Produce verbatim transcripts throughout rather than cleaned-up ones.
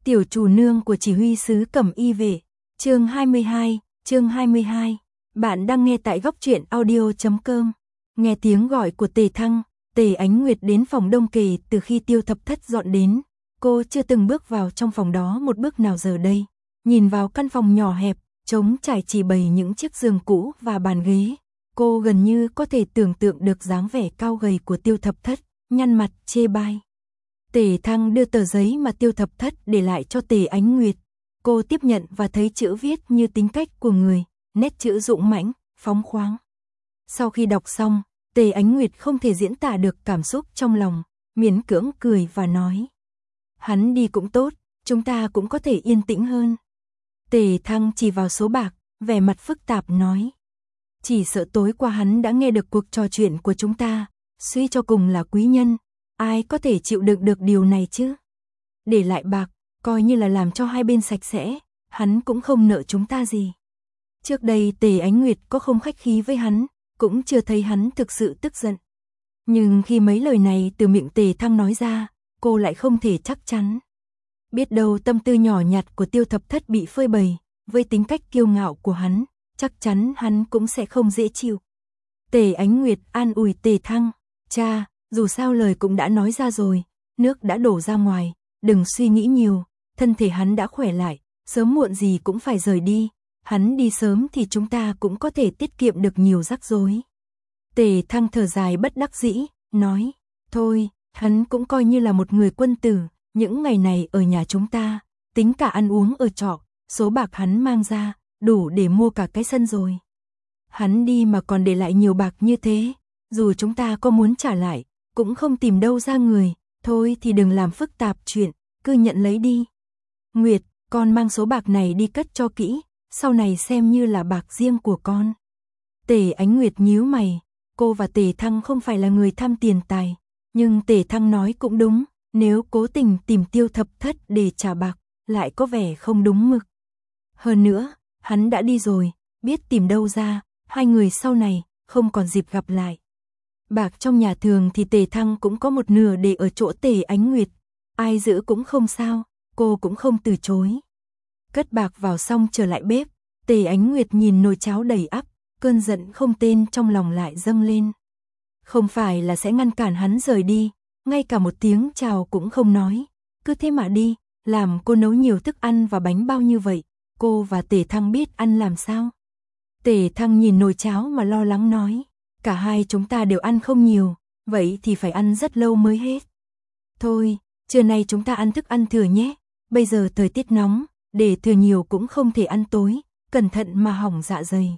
Tiểu chủ nương của chỉ huy sứ Cẩm Y vệ. Chương hai mươi hai, chương hai mươi hai. Bạn đang nghe tại góc truyện audio chấm com. Nghe tiếng gọi của Tề Thăng, Tề Ánh Nguyệt đến phòng Đông Kề từ khi Tiêu Thập Thất dọn đến, cô chưa từng bước vào trong phòng đó một bước nào giờ đây. Nhìn vào căn phòng nhỏ hẹp, trống trải chỉ bày những chiếc giường cũ và bàn ghế, cô gần như có thể tưởng tượng được dáng vẻ cao gầy của Tiêu Thập Thất, nhăn mặt chê bai. Tề Thăng đưa tờ giấy mà Tiêu Thập Thất để lại cho Tề Ánh Nguyệt. Cô tiếp nhận và thấy chữ viết như tính cách của người, nét chữ dũng mãnh, phóng khoáng. Sau khi đọc xong, Tề Ánh Nguyệt không thể diễn tả được cảm xúc trong lòng, miễn cưỡng cười và nói: hắn đi cũng tốt, chúng ta cũng có thể yên tĩnh hơn. Tề Thăng chỉ vào số bạc, vẻ mặt phức tạp nói: chỉ sợ tối qua hắn đã nghe được cuộc trò chuyện của chúng ta, suy cho cùng là quý nhân, ai có thể chịu đựng được điều này chứ? Để lại bạc, coi như là làm cho hai bên sạch sẽ, hắn cũng không nợ chúng ta gì. Trước đây Tề Ánh Nguyệt có không khách khí với hắn, cũng chưa thấy hắn thực sự tức giận. Nhưng khi mấy lời này từ miệng Tề Thăng nói ra, cô lại không thể chắc chắn. Biết đâu tâm tư nhỏ nhặt của Tiêu Thập Thất bị phơi bày, với tính cách kiêu ngạo của hắn, chắc chắn hắn cũng sẽ không dễ chịu. Tề Ánh Nguyệt an ủi Tề Thăng: cha, dù sao lời cũng đã nói ra rồi, nước đã đổ ra ngoài, đừng suy nghĩ nhiều, thân thể hắn đã khỏe lại, sớm muộn gì cũng phải rời đi, hắn đi sớm thì chúng ta cũng có thể tiết kiệm được nhiều rắc rối. Tề Thăng thở dài bất đắc dĩ, nói: thôi, hắn cũng coi như là một người quân tử, những ngày này ở nhà chúng ta, tính cả ăn uống ở trọ, số bạc hắn mang ra, đủ để mua cả cái sân rồi. Hắn đi mà còn để lại nhiều bạc như thế, dù chúng ta có muốn trả lại, cũng không tìm đâu ra người, thôi thì đừng làm phức tạp chuyện, cứ nhận lấy đi. Nguyệt, con mang số bạc này đi cất cho kỹ, sau này xem như là bạc riêng của con. Tề Ánh Nguyệt nhíu mày, cô và Tề Thăng không phải là người tham tiền tài, nhưng Tề Thăng nói cũng đúng, nếu cố tình tìm Tiêu Thập Thất để trả bạc, lại có vẻ không đúng mực. Hơn nữa, hắn đã đi rồi, biết tìm đâu ra, hai người sau này không còn dịp gặp lại. Bạc trong nhà thường thì Tề Thăng cũng có một nửa để ở chỗ Tề Ánh Nguyệt, ai giữ cũng không sao, cô cũng không từ chối. Cất bạc vào xong trở lại bếp, Tề Ánh Nguyệt nhìn nồi cháo đầy ắp, cơn giận không tên trong lòng lại dâng lên. Không phải là sẽ ngăn cản hắn rời đi, ngay cả một tiếng chào cũng không nói, cứ thế mà đi, làm cô nấu nhiều thức ăn và bánh bao như vậy, cô và Tề Thăng biết ăn làm sao? Tề Thăng nhìn nồi cháo mà lo lắng nói: cả hai chúng ta đều ăn không nhiều, vậy thì phải ăn rất lâu mới hết. Thôi, trưa nay chúng ta ăn thức ăn thừa nhé, bây giờ thời tiết nóng, để thừa nhiều cũng không thể ăn tối, cẩn thận mà hỏng dạ dày.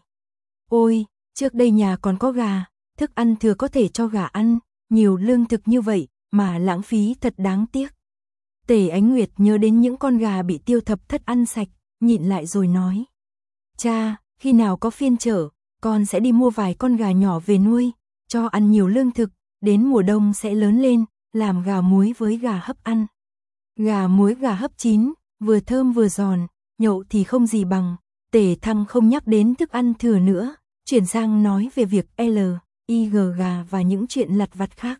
Ôi, trước đây nhà còn có gà, thức ăn thừa có thể cho gà ăn, nhiều lương thực như vậy mà lãng phí thật đáng tiếc. Tề Ánh Nguyệt nhớ đến những con gà bị Tiêu Thập Thất ăn sạch, nhịn lại rồi nói: cha, khi nào có phiên chợ, con sẽ đi mua vài con gà nhỏ về nuôi, cho ăn nhiều lương thực, đến mùa đông sẽ lớn lên, làm gà muối với gà hấp ăn. Gà muối gà hấp chín, vừa thơm vừa giòn, nhậu thì không gì bằng. Tề Thăng không nhắc đến thức ăn thừa nữa, chuyển sang nói về việc L, I G gà và những chuyện lặt vặt khác.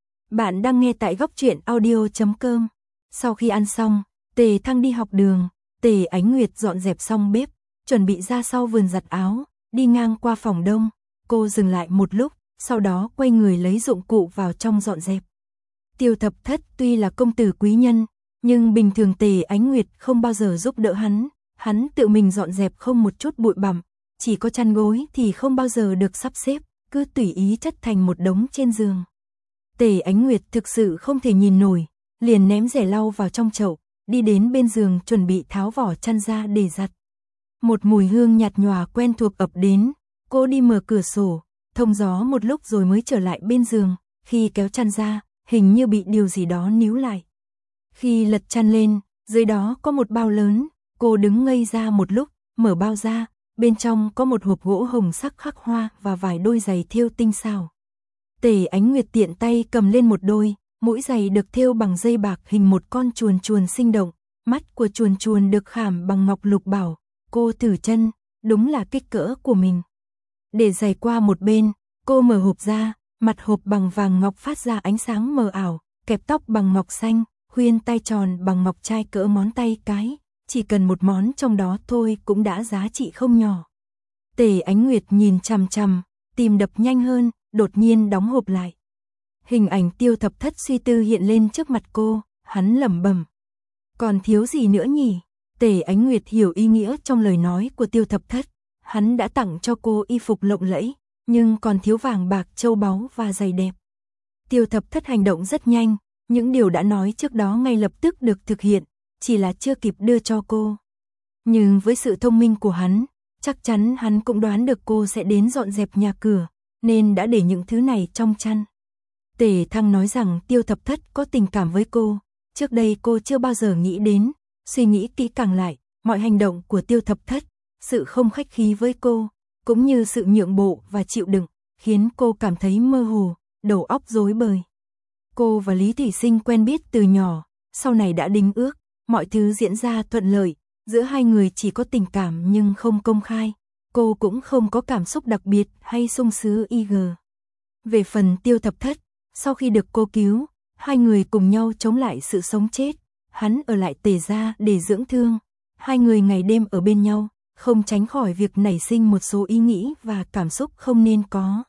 Bạn đang nghe tại góc truyện audio chấm com. Sau khi ăn xong, Tề Thăng đi học đường, Tề Ánh Nguyệt dọn dẹp xong bếp, chuẩn bị ra sau vườn giặt áo, đi ngang qua phòng đông, cô dừng lại một lúc, sau đó quay người lấy dụng cụ vào trong dọn dẹp. Tiêu Thập Thất tuy là công tử quý nhân, nhưng bình thường Tề Ánh Nguyệt không bao giờ giúp đỡ hắn, hắn tự mình dọn dẹp không một chút bụi bặm, chỉ có chăn gối thì không bao giờ được sắp xếp, cứ tùy ý chất thành một đống trên giường. Tề Ánh Nguyệt thực sự không thể nhìn nổi, liền ném rẻ lau vào trong chậu, đi đến bên giường chuẩn bị tháo vỏ chăn ra để giặt. Một mùi hương nhạt nhòa quen thuộc ập đến, cô đi mở cửa sổ, thông gió một lúc rồi mới trở lại bên giường, khi kéo chăn ra, hình như bị điều gì đó níu lại. Khi lật chăn lên, dưới đó có một bao lớn, cô đứng ngây ra một lúc, mở bao ra, bên trong có một hộp gỗ hồng sắc khắc hoa và vài đôi giày thêu tinh xảo. Tề Ánh Nguyệt tiện tay cầm lên một đôi, mỗi giày được thêu bằng dây bạc hình một con chuồn chuồn sinh động, mắt của chuồn chuồn được khảm bằng ngọc lục bảo. Cô thử chân, đúng là kích cỡ của mình. Để giày qua một bên, cô mở hộp ra, mặt hộp bằng vàng ngọc phát ra ánh sáng mờ ảo, kẹp tóc bằng ngọc xanh, khuyên tai tròn bằng ngọc trai cỡ ngón tay cái, chỉ cần một món trong đó thôi cũng đã giá trị không nhỏ. Tề Ánh Nguyệt nhìn chằm chằm, tim đập nhanh hơn, đột nhiên đóng hộp lại. Hình ảnh Tiêu Thập Thất suy tư hiện lên trước mặt cô, hắn lẩm bẩm. Còn thiếu gì nữa nhỉ? Tề Ánh Nguyệt hiểu ý nghĩa trong lời nói của Tiêu Thập Thất. Hắn đã tặng cho cô y phục lộng lẫy, nhưng còn thiếu vàng bạc châu báu và giày đẹp. Tiêu Thập Thất hành động rất nhanh, những điều đã nói trước đó ngay lập tức được thực hiện, chỉ là chưa kịp đưa cho cô. Nhưng với sự thông minh của hắn, chắc chắn hắn cũng đoán được cô sẽ đến dọn dẹp nhà cửa, nên đã để những thứ này trong chăn. Tề Thăng nói rằng Tiêu Thập Thất có tình cảm với cô, trước đây cô chưa bao giờ nghĩ đến, suy nghĩ kỹ càng lại, mọi hành động của Tiêu Thập Thất, sự không khách khí với cô, cũng như sự nhượng bộ và chịu đựng, khiến cô cảm thấy mơ hồ, đầu óc rối bời. Cô và Lý Thủy Sinh quen biết từ nhỏ, sau này đã đính ước, mọi thứ diễn ra thuận lợi, giữa hai người chỉ có tình cảm nhưng không công khai, cô cũng không có cảm xúc đặc biệt hay sung sướng y gờ. Về phần Tiêu Thập Thất, sau khi được cô cứu, hai người cùng nhau chống lại sự sống chết, hắn ở lại Tề gia để dưỡng thương, hai người ngày đêm ở bên nhau, không tránh khỏi việc nảy sinh một số ý nghĩ và cảm xúc không nên có.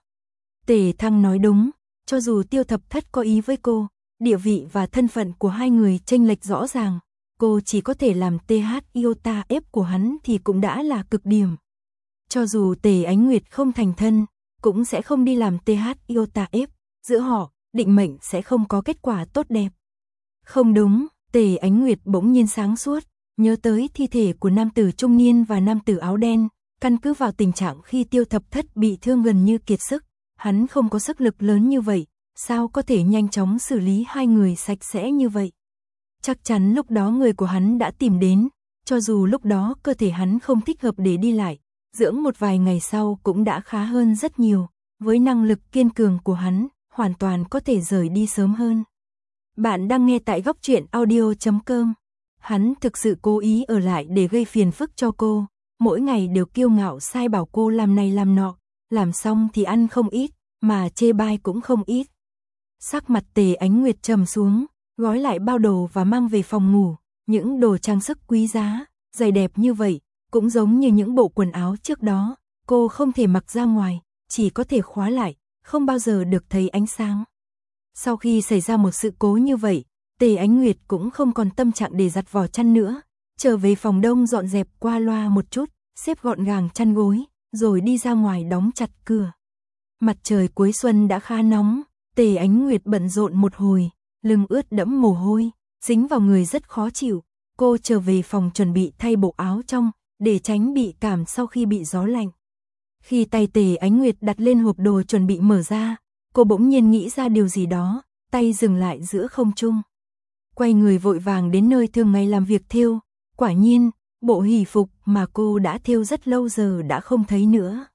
Tề Thăng nói đúng, cho dù Tiêu Thập Thất có ý với cô, địa vị và thân phận của hai người chênh lệch rõ ràng, cô chỉ có thể làm tê hát iota ép của hắn thì cũng đã là cực điểm. Cho dù Tề Ánh Nguyệt không thành thân, cũng sẽ không đi làm tê hát iota ép, giữa họ, định mệnh sẽ không có kết quả tốt đẹp. Không đúng, Tề Ánh Nguyệt bỗng nhiên sáng suốt, nhớ tới thi thể của nam tử trung niên và nam tử áo đen, căn cứ vào tình trạng khi Tiêu Thập Thất bị thương gần như kiệt sức, hắn không có sức lực lớn như vậy, sao có thể nhanh chóng xử lý hai người sạch sẽ như vậy. Chắc chắn lúc đó người của hắn đã tìm đến, cho dù lúc đó cơ thể hắn không thích hợp để đi lại, dưỡng một vài ngày sau cũng đã khá hơn rất nhiều, với năng lực kiên cường của hắn, hoàn toàn có thể rời đi sớm hơn. Bạn đang nghe tại góc truyện audio chấm com. Hắn thực sự cố ý ở lại để gây phiền phức cho cô, mỗi ngày đều kiêu ngạo sai bảo cô làm này làm nọ, làm xong thì ăn không ít, mà chê bai cũng không ít. Sắc mặt Tề Ánh Nguyệt trầm xuống, gói lại bao đồ và mang về phòng ngủ, những đồ trang sức quý giá, giày đẹp như vậy, cũng giống như những bộ quần áo trước đó, cô không thể mặc ra ngoài, chỉ có thể khóa lại, không bao giờ được thấy ánh sáng. Sau khi xảy ra một sự cố như vậy, Tề Ánh Nguyệt cũng không còn tâm trạng để giặt vỏ chăn nữa, trở về phòng đông dọn dẹp qua loa một chút, xếp gọn gàng chăn gối, rồi đi ra ngoài đóng chặt cửa. Mặt trời cuối xuân đã khá nóng, Tề Ánh Nguyệt bận rộn một hồi, lưng ướt đẫm mồ hôi, dính vào người rất khó chịu. Cô trở về phòng chuẩn bị thay bộ áo trong, để tránh bị cảm sau khi bị gió lạnh. Khi tay Tề Ánh Nguyệt đặt lên hộp đồ chuẩn bị mở ra, cô bỗng nhiên nghĩ ra điều gì đó, tay dừng lại giữa không trung. Quay người vội vàng đến nơi thường ngày làm việc thêu, quả nhiên, bộ hỷ phục mà cô đã thêu rất lâu giờ đã không thấy nữa.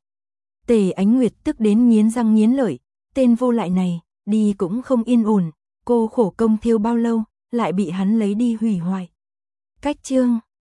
Tề Ánh Nguyệt tức đến nghiến răng nghiến lợi, tên vô lại này, đi cũng không yên ổn, cô khổ công thêu bao lâu, lại bị hắn lấy đi hủy hoại. Cách chương